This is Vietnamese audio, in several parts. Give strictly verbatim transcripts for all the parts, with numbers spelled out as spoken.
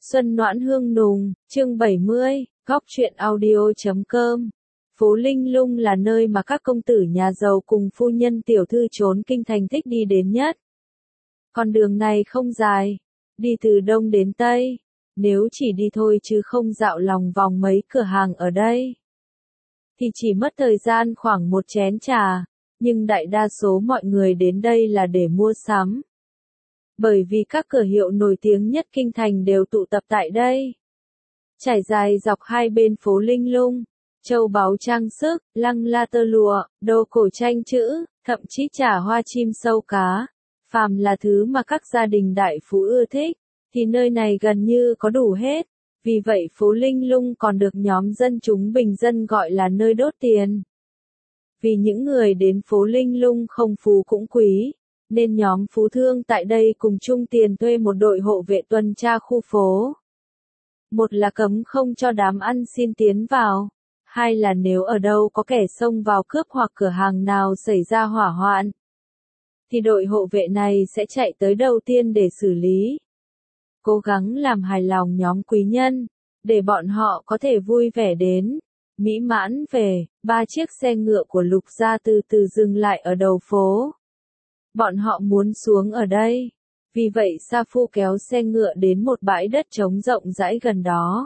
Xuân Noãn Hương Nùng, chương bảy mươi, góc truyện audio chấm com. Phố Linh Lung là nơi mà các công tử nhà giàu cùng phu nhân tiểu thư trốn kinh thành thích đi đến nhất. Con đường này không dài, đi từ đông đến tây, nếu chỉ đi thôi chứ không dạo lòng vòng mấy cửa hàng ở đây, thì chỉ mất thời gian khoảng một chén trà, nhưng đại đa số mọi người đến đây là để mua sắm. Bởi vì các cửa hiệu nổi tiếng nhất kinh thành đều tụ tập tại đây. Trải dài dọc hai bên phố Linh Lung, châu báu trang sức, lăng la tơ lụa, đồ cổ tranh chữ, thậm chí trà hoa chim sâu cá, phàm là thứ mà các gia đình đại phú ưa thích, thì nơi này gần như có đủ hết. Vì vậy phố Linh Lung còn được nhóm dân chúng bình dân gọi là nơi đốt tiền. Vì những người đến phố Linh Lung không phú cũng quý, nên nhóm phú thương tại đây cùng chung tiền thuê một đội hộ vệ tuần tra khu phố. Một là cấm không cho đám ăn xin tiến vào, hai là nếu ở đâu có kẻ xông vào cướp hoặc cửa hàng nào xảy ra hỏa hoạn, thì đội hộ vệ này sẽ chạy tới đầu tiên để xử lý. Cố gắng làm hài lòng nhóm quý nhân, để bọn họ có thể vui vẻ đến, mỹ mãn về. Ba chiếc xe ngựa của Lục gia từ từ dừng lại ở đầu phố. Bọn họ muốn xuống ở đây, vì vậy Sa Phu kéo xe ngựa đến một bãi đất trống rộng rãi gần đó.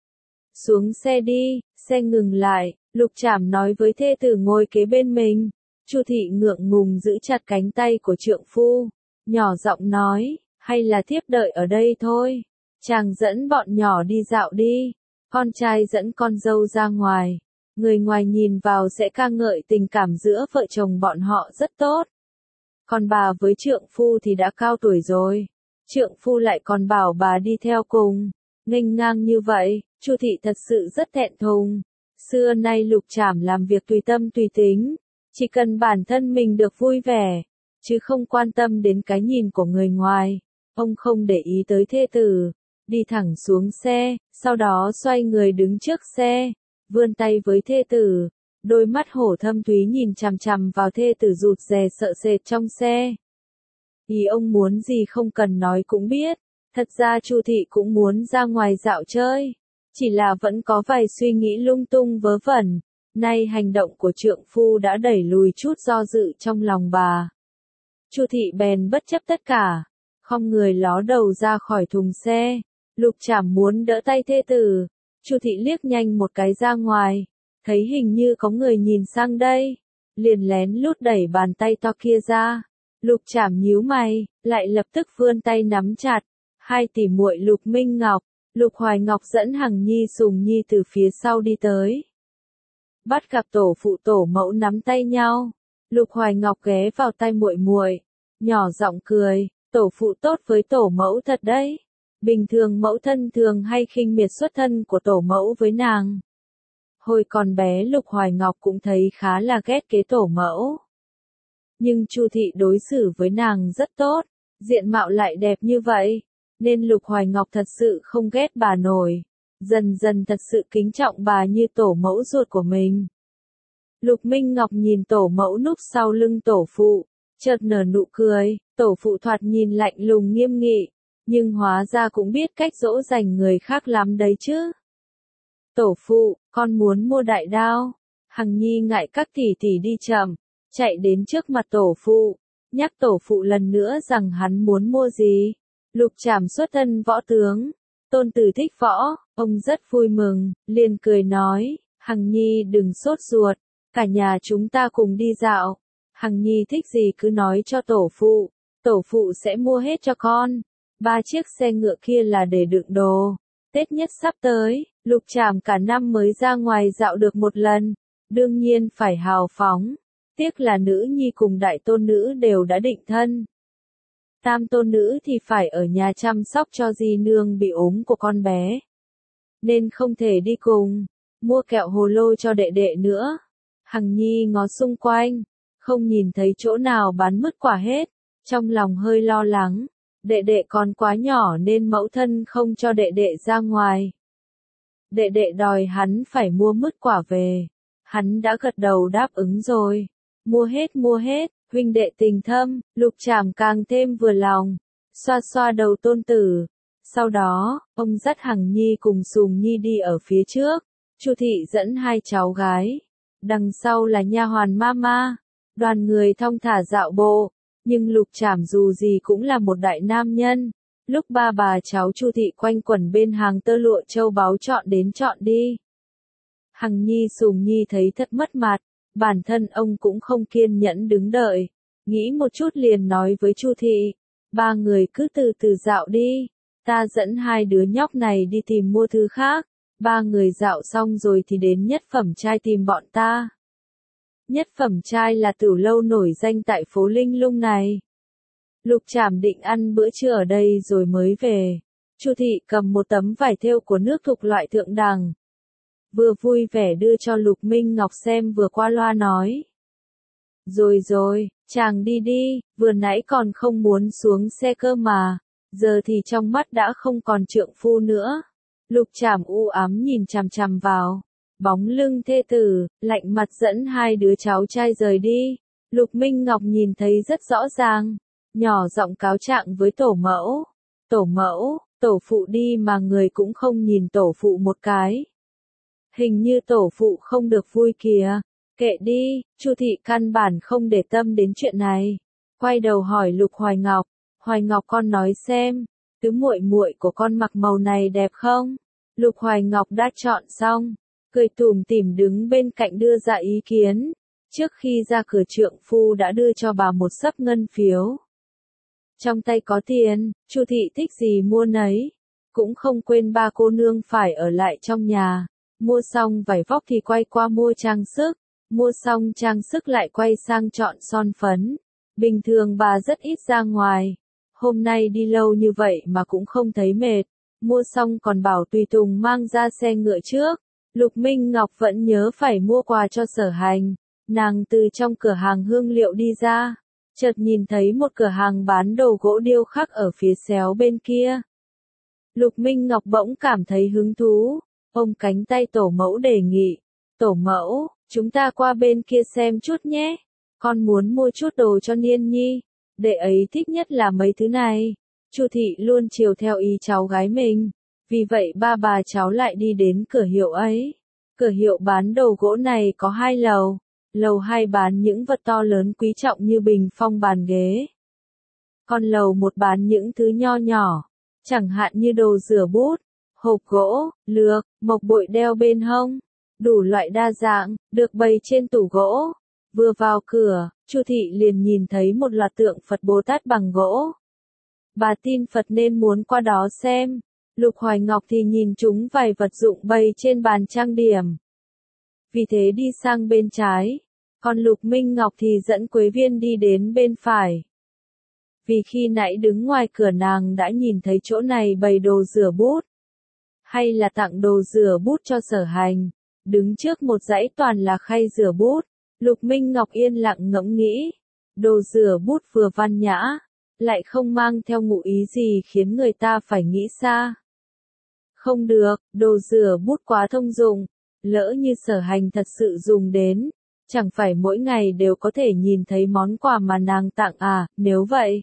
Xuống xe đi, xe ngừng lại, Lục Trảm nói với thê tử ngồi kế bên mình. Chu Thị ngượng ngùng giữ chặt cánh tay của trượng phu, nhỏ giọng nói, hay là thiếp đợi ở đây thôi, chàng dẫn bọn nhỏ đi dạo đi, con trai dẫn con dâu ra ngoài, người ngoài nhìn vào sẽ ca ngợi tình cảm giữa vợ chồng bọn họ rất tốt. Còn bà với trượng phu thì đã cao tuổi rồi, trượng phu lại còn bảo bà đi theo cùng, nghênh ngang như vậy, Chu Thị thật sự rất thẹn thùng. Xưa nay Lục Trảm làm việc tùy tâm tùy tính, chỉ cần bản thân mình được vui vẻ, chứ không quan tâm đến cái nhìn của người ngoài. Ông không để ý tới thê tử, đi thẳng xuống xe, sau đó xoay người đứng trước xe, vươn tay với thê tử. Đôi mắt hổ thâm thúy nhìn chằm chằm vào thê tử rụt rè sợ sệt trong xe. Ý ông muốn gì không cần nói cũng biết, thật ra Chu Thị cũng muốn ra ngoài dạo chơi, chỉ là vẫn có vài suy nghĩ lung tung vớ vẩn. Nay hành động của trượng phu đã đẩy lùi chút do dự trong lòng bà. Chu Thị bèn bất chấp tất cả, khom người ló đầu ra khỏi thùng xe. Lục Trảm muốn đỡ tay thê tử, Chu Thị liếc nhanh một cái ra ngoài, thấy hình như có người nhìn sang đây, liền lén lút đẩy bàn tay to kia ra. Lục Trảm nhíu mày, lại lập tức vươn tay nắm chặt. Hai tỷ muội Lục Minh Ngọc, Lục Hoài Ngọc dẫn Hằng Nhi Sùng Nhi từ phía sau đi tới. Bắt gặp tổ phụ tổ mẫu nắm tay nhau, Lục Hoài Ngọc ghé vào tay muội muội, nhỏ giọng cười, tổ phụ tốt với tổ mẫu thật đấy. Bình thường mẫu thân thường hay khinh miệt xuất thân của tổ mẫu với nàng. Hồi còn bé Lục Hoài Ngọc cũng thấy khá là ghét kế tổ mẫu. Nhưng Chu Thị đối xử với nàng rất tốt, diện mạo lại đẹp như vậy, nên Lục Hoài Ngọc thật sự không ghét bà nổi, dần dần thật sự kính trọng bà như tổ mẫu ruột của mình. Lục Minh Ngọc nhìn tổ mẫu núp sau lưng tổ phụ, chợt nở nụ cười. Tổ phụ thoạt nhìn lạnh lùng nghiêm nghị, nhưng hóa ra cũng biết cách dỗ dành người khác lắm đấy chứ. Tổ phụ, con muốn mua đại đao. Hằng Nhi ngại các tỷ tỷ đi chậm, chạy đến trước mặt tổ phụ, nhắc tổ phụ lần nữa rằng hắn muốn mua gì. Lục Trảm xuất thân võ tướng, tôn tử thích võ, ông rất vui mừng, liền cười nói, Hằng Nhi đừng sốt ruột, cả nhà chúng ta cùng đi dạo. Hằng Nhi thích gì cứ nói cho tổ phụ, tổ phụ sẽ mua hết cho con. Ba chiếc xe ngựa kia là để đựng đồ. Tết nhất sắp tới, Lục Trảm cả năm mới ra ngoài dạo được một lần, đương nhiên phải hào phóng. Tiếc là nữ nhi cùng đại tôn nữ đều đã định thân. Tam tôn nữ thì phải ở nhà chăm sóc cho dì nương bị ốm của con bé, nên không thể đi cùng. Mua kẹo hồ lô cho đệ đệ nữa. Hằng Nhi ngó xung quanh, không nhìn thấy chỗ nào bán mứt quả hết, trong lòng hơi lo lắng. Đệ đệ còn quá nhỏ nên mẫu thân không cho đệ đệ ra ngoài. Đệ đệ đòi hắn phải mua mứt quả về. Hắn đã gật đầu đáp ứng rồi. Mua hết mua hết, huynh đệ tình thâm. Lục Trảm càng thêm vừa lòng, xoa xoa đầu tôn tử. Sau đó, ông dắt Hằng Nhi cùng Sùng Nhi đi ở phía trước, Chu thị dẫn hai cháu gái, đằng sau là nha hoàn Mama, đoàn người thong thả dạo bộ, nhưng Lục Trảm dù gì cũng là một đại nam nhân, lúc ba bà cháu Chu thị quanh quẩn bên hàng tơ lụa châu báu chọn đến chọn đi. Hằng Nhi Sùng Nhi thấy thật mất mặt, bản thân ông cũng không kiên nhẫn đứng đợi, nghĩ một chút liền nói với Chu thị, ba người cứ từ từ dạo đi, ta dẫn hai đứa nhóc này đi tìm mua thứ khác, ba người dạo xong rồi thì đến Nhất Phẩm Trai tìm bọn ta. Nhất Phẩm Trai là tửu lâu nổi danh tại phố Linh Lung này. Lục Trảm định ăn bữa trưa ở đây rồi mới về. Chu thị cầm một tấm vải thêu của nước thuộc loại thượng đẳng, vừa vui vẻ đưa cho Lục Minh Ngọc xem vừa qua loa nói. Rồi rồi, chàng đi đi, vừa nãy còn không muốn xuống xe cơ mà, giờ thì trong mắt đã không còn trượng phu nữa. Lục Trảm u ám nhìn chằm chằm vào bóng lưng thê tử, lạnh mặt dẫn hai đứa cháu trai rời đi. Lục Minh Ngọc nhìn thấy rất rõ ràng, nhỏ giọng cáo trạng với tổ mẫu. Tổ mẫu, tổ phụ đi mà người cũng không nhìn tổ phụ một cái. Hình như tổ phụ không được vui kìa. Kệ đi, Chu thị căn bản không để tâm đến chuyện này. Quay đầu hỏi Lục Hoài Ngọc, Hoài Ngọc con nói xem, tứ muội muội của con mặc màu này đẹp không? Lục Hoài Ngọc đã chọn xong, cười tủm tỉm đứng bên cạnh đưa ra ý kiến. Trước khi ra cửa trượng phu đã đưa cho bà một xấp ngân phiếu. Trong tay có tiền, Chu thị thích gì mua nấy, cũng không quên ba cô nương phải ở lại trong nhà. Mua xong vải vóc thì quay qua mua trang sức, mua xong trang sức lại quay sang chọn son phấn. Bình thường bà rất ít ra ngoài, hôm nay đi lâu như vậy mà cũng không thấy mệt. Mua xong còn bảo tùy tùng mang ra xe ngựa trước. Lục Minh Ngọc vẫn nhớ phải mua quà cho Sở Hành. Nàng từ trong cửa hàng hương liệu đi ra, chợt nhìn thấy một cửa hàng bán đồ gỗ điêu khắc ở phía xéo bên kia. Lục Minh Ngọc bỗng cảm thấy hứng thú, ôm cánh tay tổ mẫu đề nghị, tổ mẫu, chúng ta qua bên kia xem chút nhé, con muốn mua chút đồ cho Niên Nhi, đệ ấy thích nhất là mấy thứ này. Chu thị luôn chiều theo ý cháu gái mình, vì vậy ba bà cháu lại đi đến cửa hiệu ấy. Cửa hiệu bán đồ gỗ này có hai lầu, lầu hai bán những vật to lớn quý trọng như bình phong bàn ghế. Còn lầu một bán những thứ nho nhỏ, chẳng hạn như đồ rửa bút, hộp gỗ, lược, mộc bội đeo bên hông, đủ loại đa dạng, được bày trên tủ gỗ. Vừa vào cửa, Chu thị liền nhìn thấy một loạt tượng Phật Bồ Tát bằng gỗ. Bà tin Phật nên muốn qua đó xem. Lục Hoài Ngọc thì nhìn chúng vài vật dụng bày trên bàn trang điểm, vì thế đi sang bên trái, còn Lục Minh Ngọc thì dẫn Quế Viên đi đến bên phải. Vì khi nãy đứng ngoài cửa nàng đã nhìn thấy chỗ này bày đồ rửa bút, hay là tặng đồ rửa bút cho Sở Hành, đứng trước một dãy toàn là khay rửa bút. Lục Minh Ngọc yên lặng ngẫm nghĩ, đồ rửa bút vừa văn nhã, lại không mang theo ngụ ý gì khiến người ta phải nghĩ xa. Không được, đồ rửa bút quá thông dụng, lỡ như Sở Hành thật sự dùng đến, chẳng phải mỗi ngày đều có thể nhìn thấy món quà mà nàng tặng à, nếu vậy,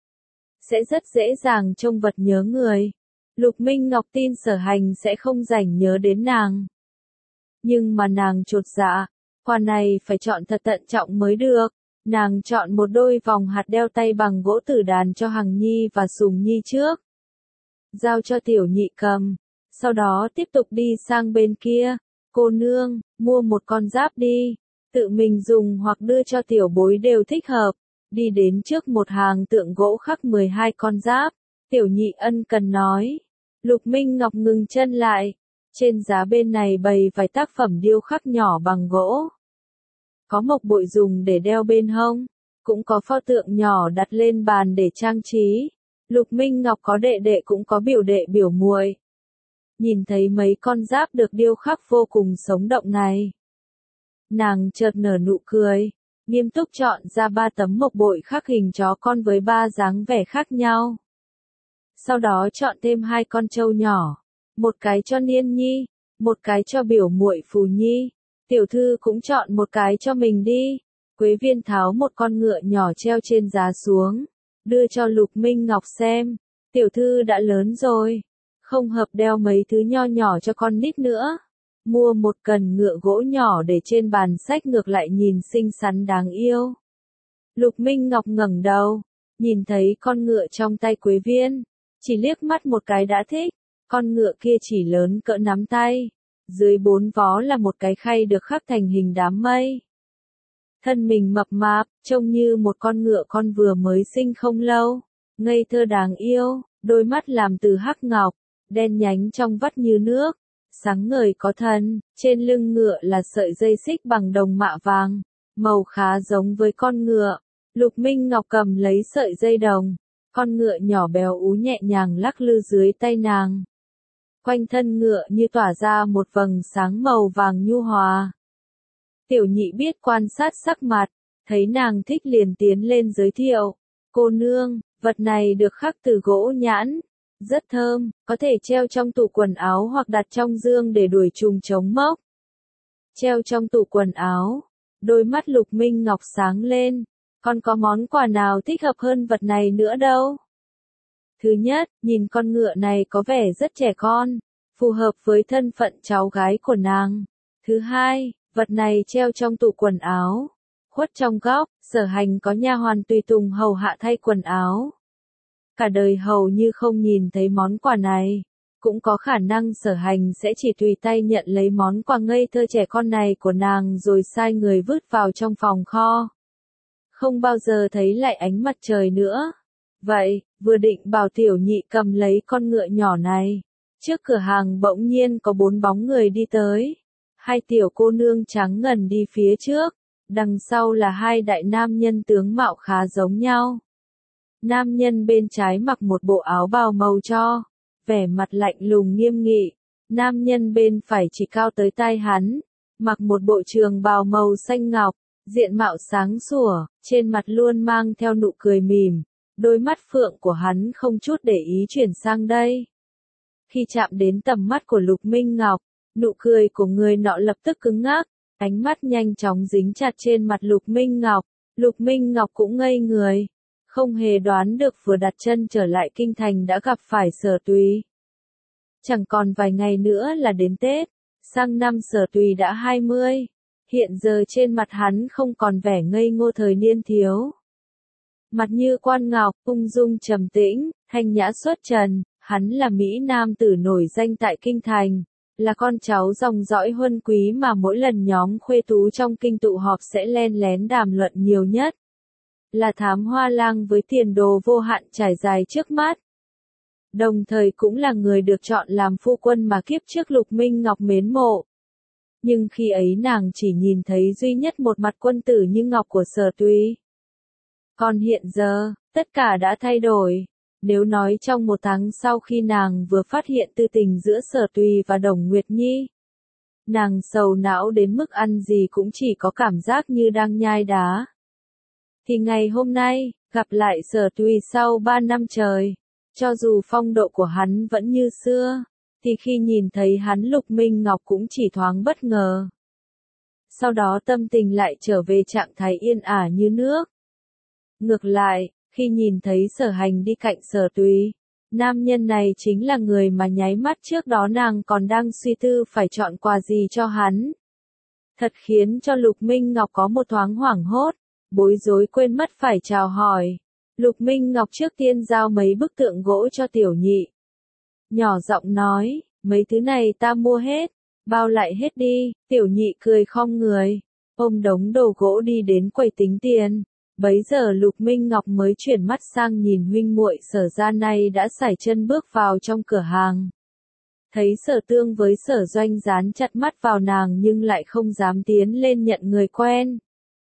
sẽ rất dễ dàng trông vật nhớ người. Lục Minh Ngọc tin Sở Hành sẽ không rảnh nhớ đến nàng. Nhưng mà nàng chột dạ, quà này phải chọn thật thận trọng mới được. Nàng chọn một đôi vòng hạt đeo tay bằng gỗ tử đàn cho Hằng Nhi và Sùng Nhi trước, giao cho Tiểu Nhị cầm, sau đó tiếp tục đi sang bên kia. Cô nương, mua một con giáp đi, tự mình dùng hoặc đưa cho tiểu bối đều thích hợp. Đi đến trước một hàng tượng gỗ khắc mười hai con giáp, Tiểu Nhị ân cần nói. Lục Minh Ngọc ngừng chân lại, trên giá bên này bày vài tác phẩm điêu khắc nhỏ bằng gỗ. Có mộc bội dùng để đeo bên hông, cũng có pho tượng nhỏ đặt lên bàn để trang trí. Lục Minh Ngọc có đệ đệ cũng có biểu đệ biểu muội. Nhìn thấy mấy con giáp được điêu khắc vô cùng sống động này, nàng chợt nở nụ cười, nghiêm túc chọn ra ba tấm mộc bội khắc hình chó con với ba dáng vẻ khác nhau. Sau đó chọn thêm hai con trâu nhỏ, một cái cho Niên Nhi, một cái cho biểu muội Phù Nhi. Tiểu thư cũng chọn một cái cho mình đi. Quế Viên tháo một con ngựa nhỏ treo trên giá xuống, đưa cho Lục Minh Ngọc xem. Tiểu thư đã lớn rồi, không hợp đeo mấy thứ nho nhỏ cho con nít nữa. Mua một cần ngựa gỗ nhỏ để trên bàn sách ngược lại nhìn xinh xắn đáng yêu. Lục Minh Ngọc ngẩng đầu, nhìn thấy con ngựa trong tay Quế Viên, chỉ liếc mắt một cái đã thích, con ngựa kia chỉ lớn cỡ nắm tay, dưới bốn vó là một cái khay được khắc thành hình đám mây. Thân mình mập mạp, trông như một con ngựa con vừa mới sinh không lâu, ngây thơ đáng yêu, đôi mắt làm từ hắc ngọc, đen nhánh trong vắt như nước, sáng ngời có thần, trên lưng ngựa là sợi dây xích bằng đồng mạ vàng, màu khá giống với con ngựa. Lục Minh Ngọc cầm lấy sợi dây đồng, con ngựa nhỏ béo ú nhẹ nhàng lắc lư dưới tay nàng. Quanh thân ngựa như tỏa ra một vầng sáng màu vàng nhu hòa. Tiểu nhị biết quan sát sắc mặt, thấy nàng thích liền tiến lên giới thiệu. Cô nương, vật này được khắc từ gỗ nhãn, rất thơm, có thể treo trong tủ quần áo hoặc đặt trong dương để đuổi trùng chống mốc. Treo trong tủ quần áo, đôi mắt Lục Minh Ngọc sáng lên, còn có món quà nào thích hợp hơn vật này nữa đâu. Thứ nhất, nhìn con ngựa này có vẻ rất trẻ con, phù hợp với thân phận cháu gái của nàng. Thứ hai, vật này treo trong tủ quần áo, khuất trong góc, Sở Hành có nha hoàn tùy tùng hầu hạ thay quần áo. Cả đời hầu như không nhìn thấy món quà này, cũng có khả năng Sở Hành sẽ chỉ tùy tay nhận lấy món quà ngây thơ trẻ con này của nàng rồi sai người vứt vào trong phòng kho. Không bao giờ thấy lại ánh mặt trời nữa. Vậy, vừa định bảo tiểu nhị cầm lấy con ngựa nhỏ này, trước cửa hàng bỗng nhiên có bốn bóng người đi tới. Hai tiểu cô nương trắng ngần đi phía trước, đằng sau là hai đại nam nhân tướng mạo khá giống nhau. Nam nhân bên trái mặc một bộ áo bào màu tro, vẻ mặt lạnh lùng nghiêm nghị. Nam nhân bên phải chỉ cao tới tai hắn, mặc một bộ trường bào màu xanh ngọc, diện mạo sáng sủa, trên mặt luôn mang theo nụ cười mỉm, đôi mắt phượng của hắn không chút để ý chuyển sang đây. Khi chạm đến tầm mắt của Lục Minh Ngọc, nụ cười của người nọ lập tức cứng ngắc, ánh mắt nhanh chóng dính chặt trên mặt Lục Minh Ngọc. Lục Minh Ngọc cũng ngây người, không hề đoán được vừa đặt chân trở lại kinh thành đã gặp phải Sở Tùy. Chẳng còn vài ngày nữa là đến Tết, sang năm Sở Tùy đã hai mươi, hiện giờ trên mặt hắn không còn vẻ ngây ngô thời niên thiếu. Mặt như quan ngọc, ung dung trầm tĩnh, thanh nhã xuất trần, hắn là mỹ nam tử nổi danh tại kinh thành, là con cháu dòng dõi huân quý mà mỗi lần nhóm khuê tú trong kinh tụ họp sẽ len lén đàm luận nhiều nhất. Là thám hoa lang với tiền đồ vô hạn trải dài trước mắt. Đồng thời cũng là người được chọn làm phu quân mà kiếp trước Lục Minh Ngọc mến mộ. Nhưng khi ấy nàng chỉ nhìn thấy duy nhất một mặt quân tử như ngọc của Sở Tùy. Còn hiện giờ, tất cả đã thay đổi. Nếu nói trong một tháng sau khi nàng vừa phát hiện tư tình giữa Sở Tùy và Đồng Nguyệt Nhi, nàng sầu não đến mức ăn gì cũng chỉ có cảm giác như đang nhai đá. Thì ngày hôm nay, gặp lại Sở Tùy sau ba năm trời, cho dù phong độ của hắn vẫn như xưa, thì khi nhìn thấy hắn Lục Minh Ngọc cũng chỉ thoáng bất ngờ. Sau đó tâm tình lại trở về trạng thái yên ả như nước. Ngược lại, khi nhìn thấy Sở Hành đi cạnh Sở Tùy, nam nhân này chính là người mà nháy mắt trước đó nàng còn đang suy tư phải chọn quà gì cho hắn. Thật khiến cho Lục Minh Ngọc có một thoáng hoảng hốt, bối rối quên mất phải chào hỏi. Lục Minh Ngọc trước tiên giao mấy bức tượng gỗ cho tiểu nhị. Nhỏ giọng nói, mấy thứ này ta mua hết, bao lại hết đi. Tiểu nhị cười khom người, ôm đống đồ gỗ đi đến quầy tính tiền. Bấy giờ Lục Minh Ngọc mới chuyển mắt sang nhìn huynh muội Sở gia này đã sải chân bước vào trong cửa hàng. Thấy Sở Tương với Sở Doanh dán chặt mắt vào nàng nhưng lại không dám tiến lên nhận người quen.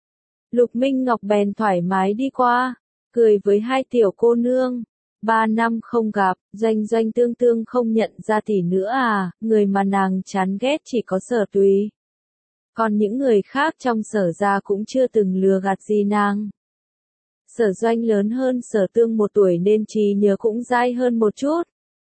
Lục Minh Ngọc bèn thoải mái đi qua, cười với hai tiểu cô nương. Ba năm không gặp, Doanh Doanh Tương Tương không nhận ra tỷ nữa à, người mà nàng chán ghét chỉ có Sở Tùy. Còn những người khác trong Sở gia cũng chưa từng lừa gạt gì nàng. Sở Doanh lớn hơn Sở Tương một tuổi nên trí nhớ cũng dai hơn một chút.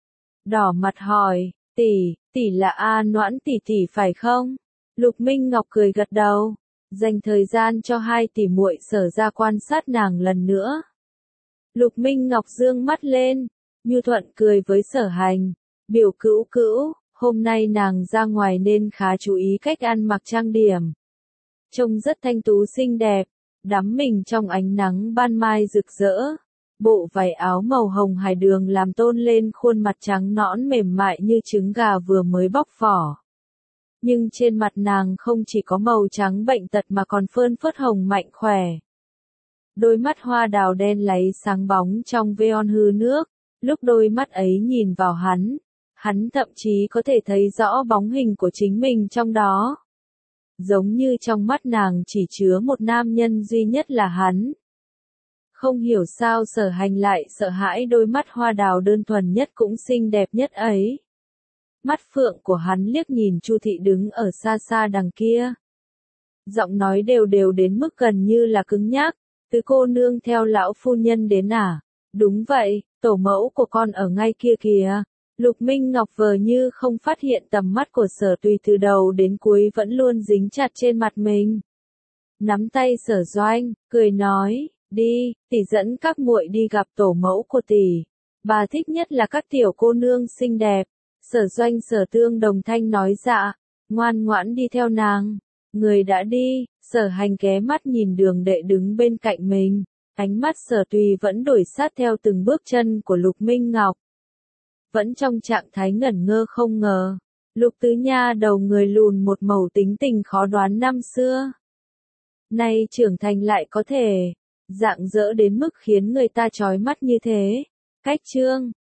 Đỏ mặt hỏi, tỷ, tỷ là A Noãn tỷ tỷ phải không? Lục Minh Ngọc cười gật đầu, dành thời gian cho hai tỷ muội Sở gia quan sát nàng lần nữa. Lục Minh Ngọc dương mắt lên, Như Thuận cười với Sở Hành, biểu cữu cữu, hôm nay nàng ra ngoài nên khá chú ý cách ăn mặc trang điểm. Trông rất thanh tú xinh đẹp, đắm mình trong ánh nắng ban mai rực rỡ. Bộ váy áo màu hồng hải đường làm tôn lên khuôn mặt trắng nõn mềm mại như trứng gà vừa mới bóc vỏ. Nhưng trên mặt nàng không chỉ có màu trắng bệnh tật mà còn phơn phớt hồng mạnh khỏe. Đôi mắt hoa đào đen láy sáng bóng trong veon hư nước, lúc đôi mắt ấy nhìn vào hắn, hắn thậm chí có thể thấy rõ bóng hình của chính mình trong đó. Giống như trong mắt nàng chỉ chứa một nam nhân duy nhất là hắn. Không hiểu sao Sở Hành lại sợ hãi đôi mắt hoa đào đơn thuần nhất cũng xinh đẹp nhất ấy. Mắt phượng của hắn liếc nhìn Chu Thị đứng ở xa xa đằng kia. Giọng nói đều đều đến mức gần như là cứng nhắc, "Tứ cô nương theo lão phu nhân đến à?" "Đúng vậy, tổ mẫu của con ở ngay kia kìa." Lục Minh Ngọc vờ như không phát hiện tầm mắt của Sở Tùy từ đầu đến cuối vẫn luôn dính chặt trên mặt mình. Nắm tay Sở Doanh, cười nói, "Đi, tỷ dẫn các muội đi gặp tổ mẫu của tỷ. Bà thích nhất là các tiểu cô nương xinh đẹp." Sở Doanh Sở Tương đồng thanh nói dạ, ngoan ngoãn đi theo nàng. Người đã đi, Sở Hành ghé mắt nhìn Đường Đệ đứng bên cạnh mình, ánh mắt Sở Tùy vẫn đổi sát theo từng bước chân của Lục Minh Ngọc. Vẫn trong trạng thái ngẩn ngơ không ngờ, Lục Tứ Nha đầu người lùn một mẩu tính tình khó đoán năm xưa. Nay trưởng thành lại có thể, rạng rỡ đến mức khiến người ta chói mắt như thế. Cách chương